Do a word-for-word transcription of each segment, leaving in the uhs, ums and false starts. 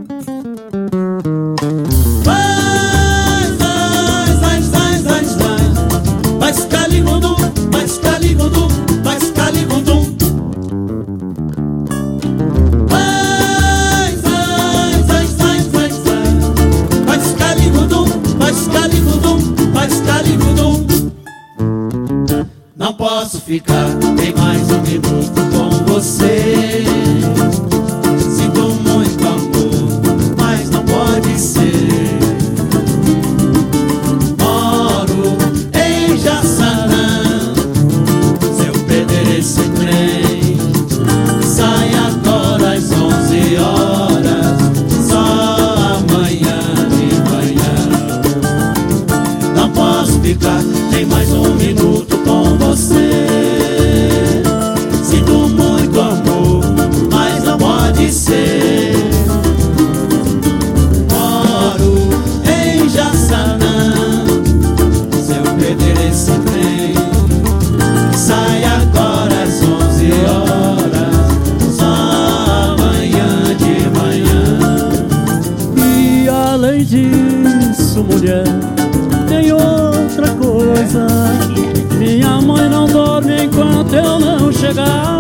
Vai, vai, vai, vai, vai, vai. Vai escaligundum, vai escaligundum, vai escaligundum. Vai, vai, vai, vai, vai, vai. Vai escaligundum, vai escaligundum, vai escaligundum. Não posso ficar nem mais um minuto com você. Sinto muito amor, mas não pode ser. Moro em Jaçanã. Se eu perder esse trem, sai agora às onze horas, só amanhã de manhã. Não posso ficar nem mais um minuto com você. Sinto muito amor, mas não pode ser. Moro em Jaçanã. Se eu perder esse trem, sai agora às onze horas, só amanhã de manhã. E além disso, mulher, tem outra coisa. Minha mãe não dorme enquanto eu não chegar.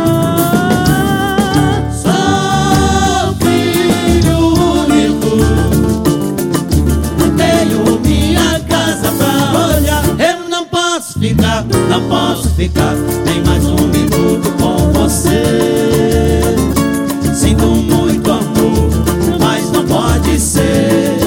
Sou filho único, tenho minha casa pra olhar. Eu não posso ficar, não posso ficar nem mais um minuto com você. Sinto muito amor, mas não pode ser.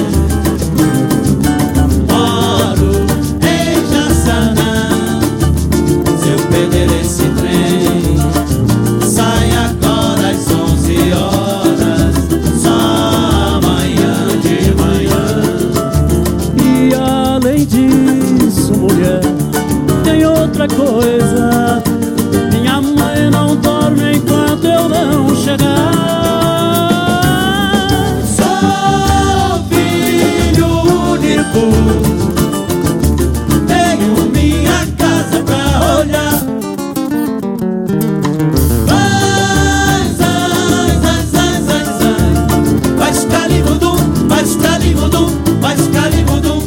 Moro em Jaçanã. Se eu perder esse trem, sai agora às onze horas, só amanhã de manhã. E além disso, mulher, tem outra coisa. Minha mãe não dorme enquanto eu não chegar. Sou filho único, tenho minha casa pra olhar. Vai, vai, vai, vai, vai, vai. Vai escaligundum, vai escaligundum, vai escaligundum.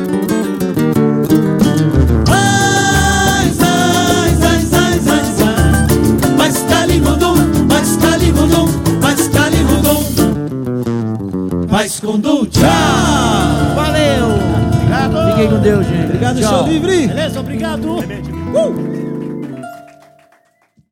Vai, vai, vai, vai, vai, vai. Vai escaligundum, vai escaligundum, vai escaligundum. Vai escondum, tchau. Valeu! Obrigado! Fiquem com Deus, gente. Obrigado, Tchau. show livre! Beleza? Obrigado! Uh!